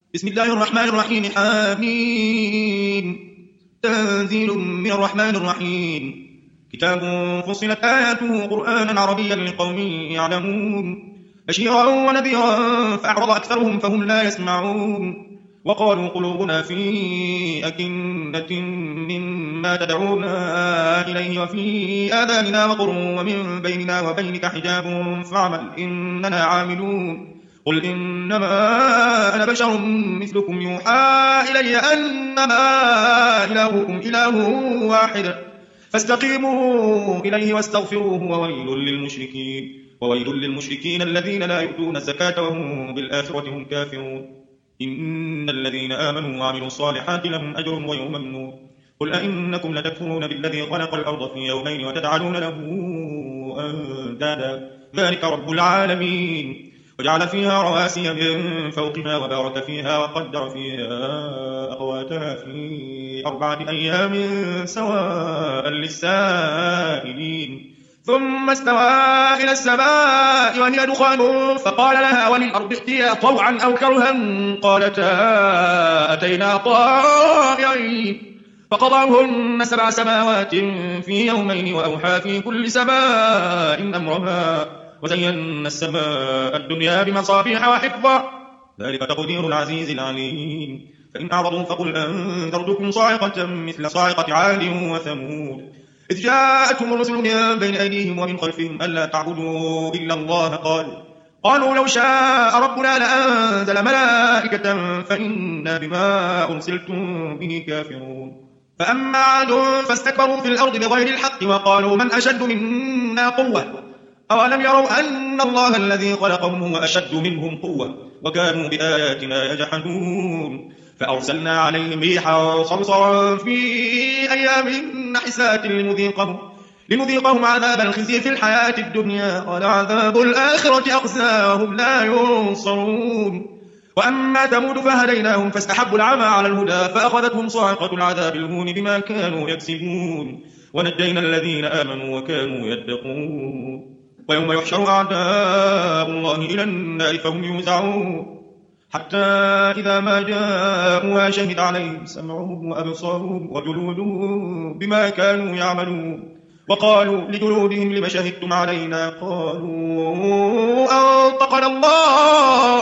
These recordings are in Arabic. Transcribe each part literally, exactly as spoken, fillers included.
بسم الله الرحمن الرحيم. حميم. تنزيل من الرحمن الرحيم. كتاب فصلت آياته قرآنا عربيا لقوم يعلمون بشيرا ونذيرا فأعرض أكثرهم فهم لا يسمعون وقالوا قلوبنا في أكنة مما تدعونا إليه وفي آذاننا وقر ومن بيننا وبينك حجاب فاعمل إننا عاملون قل إنما أنا بشر مثلكم يوحى إلي أنما إلهكم إله واحد فاستقيموا إليه واستغفروه وويل للمشركين وويل للمشركين الذين لا يؤتون الزكاة وهم بالآخرة هم كافرون إن الذين آمنوا وعملوا الصالحات لهم أجر ويوم النور قل أئنكم لتكفرون بالذي خلق الأرض في يومين وتجعلون له أندادا ذلك رب العالمين وجعل فيها رواسي من فوقها وبارك فيها وقدر فيها أقواتها في أربعة أيام سواء للسائلين ثم استوى إلى السماء وهي دخان فقال لها وللأرض ائتيا طوعا أو كرها قالتا أتينا طائعين فقضاهن سبع سماوات في يومين وأوحى في كل سماء أمرها وزينا السماء الدنيا بمصابيح وحفظا ذلك تقدير العزيز العليم فإن أعرضوا فقل أنذرتكم صاعقة مثل صاعقة عاد وثمود إذ جاءتهم الرسل من بين أيديهم ومن خلفهم ألا تعبدوا إلا الله قال قالوا لو شاء ربنا لأنزل ملائكة فإنا بما أرسلتم به كافرون فأما عاد فاستكبروا في الأرض بغير الحق وقالوا من أشد منا قوة أولم يروا أن الله الذي خلقهم هو أشد منهم قوة وكانوا بآياتنا يجحدون فأرسلنا عليهم ريحا صرصرا في أيام نحسات لنذيقهم, لنذيقهم عذاب الخزي في الحياة الدنيا ولعذاب الآخرة أخزى وهم لا ينصرون وأما ثمود فهديناهم فاستحبوا العمى على الهدى فأخذتهم صاعقة العذاب الهون بما كانوا يكسبون ونجينا الذين آمنوا وكانوا يتقون ويوم يحشر أعداء الله إلى النار فهم يوزعون حتى إذا ما جاءوها شهد عليهم سمعهم وأبصارهم وجلودهم بما كانوا يعملون وقالوا لجلودهم لم شهدتم علينا قالوا أنطقنا الله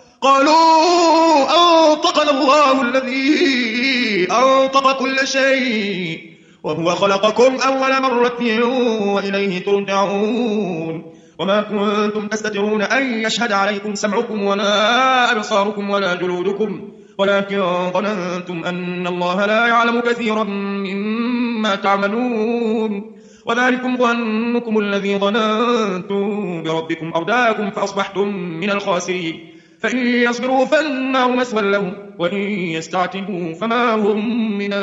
قالوا أنطقنا الله الذي أنطق كل شيء وهو خلقكم أول مرة وإليه ترجعون وما كنتم تستترون أن يشهد عليكم سمعكم ولا أبصاركم ولا جلودكم ولكن ظننتم أن الله لا يعلم كثيرا مما تعملون وذلكم ظنكم الذي ظننتم بربكم أرداكم فأصبحتم من الخاسرين فإن يصبروا فالنار مسوى لهم وإن يستعتبوا فما هم من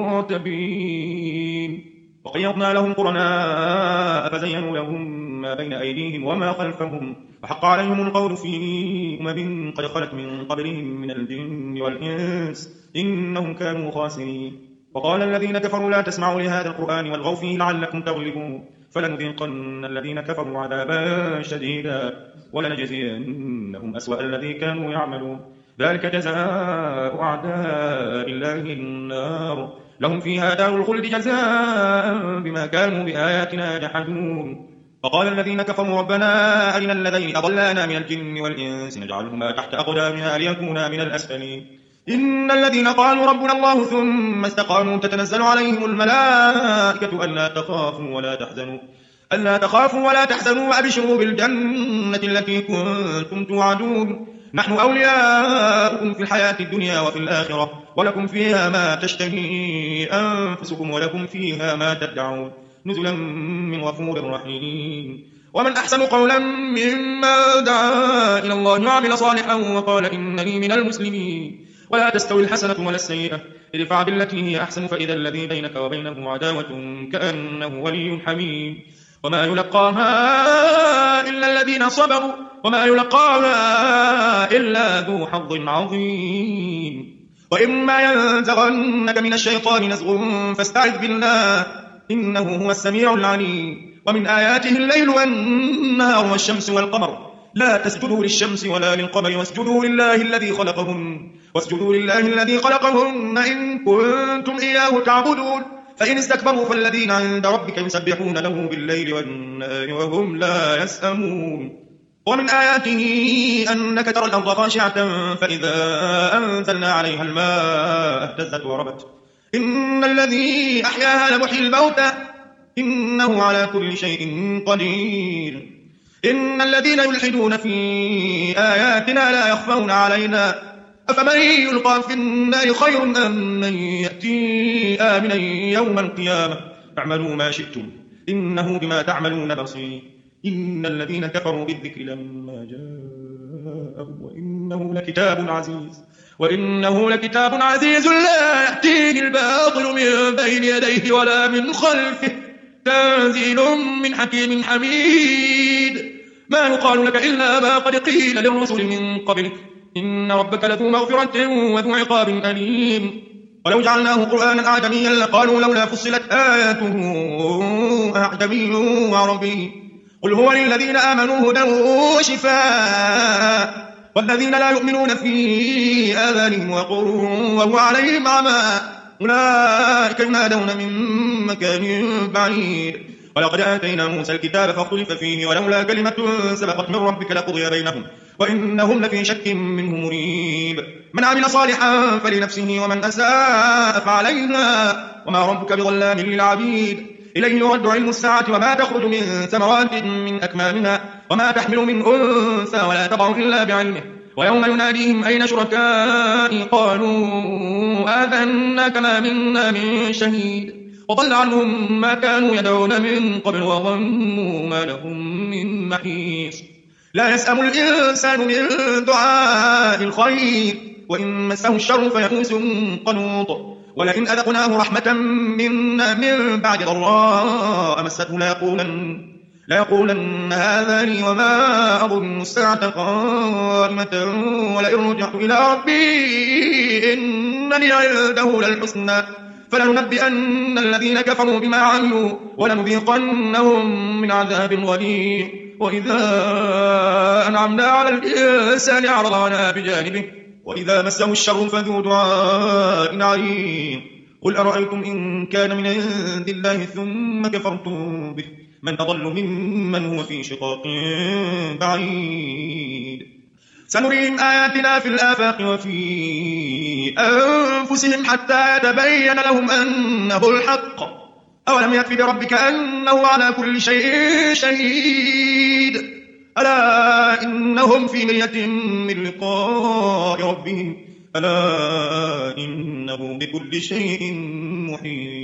المعتبين وقيضنا لهم قرناء فزينوا لهم ما بين أيديهم وما خلفهم وحق عليهم القول في أمم قد خلت من قبلهم من الجن والإنس إنهم كانوا خاسرين وقال الذين كفروا لا تسمعوا لهذا القرآن والغوا فيه لعلكم تغلبون فلنذيقن الذين كفروا عذابا شديدا ولنجزينهم أسوأ الذي كانوا يعملون ذلك جزاء أعداء الله النار لهم فيها دار الخلد جزاء بما كانوا بآياتنا يجحدون وقال الذين كفروا ربنا أرنا الذين أضلانا من الجن والإنس نجعلهما تحت أقدامنا ليكونا من الأسفلين إن الذين قالوا ربنا الله ثم استقاموا تتنزل عليهم الملائكة ألا تخافوا ولا تحزنوا ألا تخافوا ولا تحزنوا وأبشروا بالجنة التي كنتم توعدون نحن أولياؤكم في الحياة الدنيا وفي الآخرة ولكم فيها ما تشتهي أنفسكم ولكم فيها ما تدعون نزلا من غفور رحيم ومن أحسن قولا مما دعا إلى الله وعمل صالحا وقال إنني من المسلمين ولا تستوي الحسنة ولا السيئة ادفع بالتي هي أحسن فإذا الذي بينك وبينه عداوة كأنه ولي حميم وما يلقاها إلا الذين صبروا وما يلقاها إلا ذو حظ عظيم وإما ينزغنك من الشيطان نزغ فاستعذ بالله إنه هو السميع العليم ومن آياته الليل والنهار والشمس والقمر لا تسجدوا للشمس ولا للقمر واسجدوا لله الذي خلقهم واسجدوا لله الذي خلقهن إن كنتم إياه تعبدون فإن استكبروا فالذين عند ربك يسبحون له بالليل والنهار وهم لا يسأمون ومن آياته أنك ترى الأرض خاشعة فإذا أنزلنا عليها الماء اهتزت وربت إن الذي أحياها لمحيي الموتى إنه على كل شيء قدير إن الذين يلحدون في آياتنا لا يخفون علينا أفمن يلقى في النار خير أم من يأتي آمنا يوم القيامة اعملوا ما شئتم إنه بما تعملون بصير إن الذين كفروا بالذكر لما جاءهم وإنه لكتاب عزيز وإنه لكتاب عزيز لا يأتيه الباطل من بين يديه ولا من خلفه تنزيل من حكيم حميد ما يقال لك إلا ما قد قيل للرسل من قبلك إن ربك لذو مغفرة وذو عقاب أليم ولو جعلناه قرآنا أعجميا لقالوا لولا فصلت آياته أعجمي وعربي قل هو للذين آمنوا هدى وشفاء والذين لا يؤمنون في آذانهم وقر وهو عليهم عمى أولئك ينادون من مكان بعيد ولقد آتينا موسى الكتاب فاختلف فيه ولولا كلمة سبقت من ربك لقضي بينهم وإنهم لفي شك منه مريب من عمل صالحا فلنفسه ومن أساء فعليها وما ربك بظلام للعبيد إليه يرد علم الساعة وما تخرج من ثمرات من أكمامها وما تحمل من أنثى ولا تضع إلا بعلمه ويوم يناديهم أين شركائي قالوا آذناك ما منا من شهيد وضل عنهم ما كانوا يدعون من قبل وظنوا ما لهم من محيص لا يسأم الإنسان من دعاء الخير وإن مسه الشر فيئوس قنوط ولئن أذقناه رحمة منا من بعد ضراء مسته ليقولن, ليقولن هذا لي وما أظن الساعة قائمة ولئن رجعت إلى ربي إنني عنده للحسنى فلننبئن الذين كفروا بما عملوا ولنذيقنهم من عذاب غليظ وإذا أنعمنا على الإنسان أعرض عنها بجانبه وإذا مسه الشر فذو دعاء عريض قل أرأيتم إن كان من عند الله ثم كفرتم به من أضل ممن هو في شقاق بعيد سنريهم آياتنا في الآفاق وفي أنفسهم حتى يتبين لهم أنه الحق أولم يكف بربك أنه على كل شيء شهيد ألا إنهم في مرية من لقاء ربهم ألا إنه بكل شيء محيط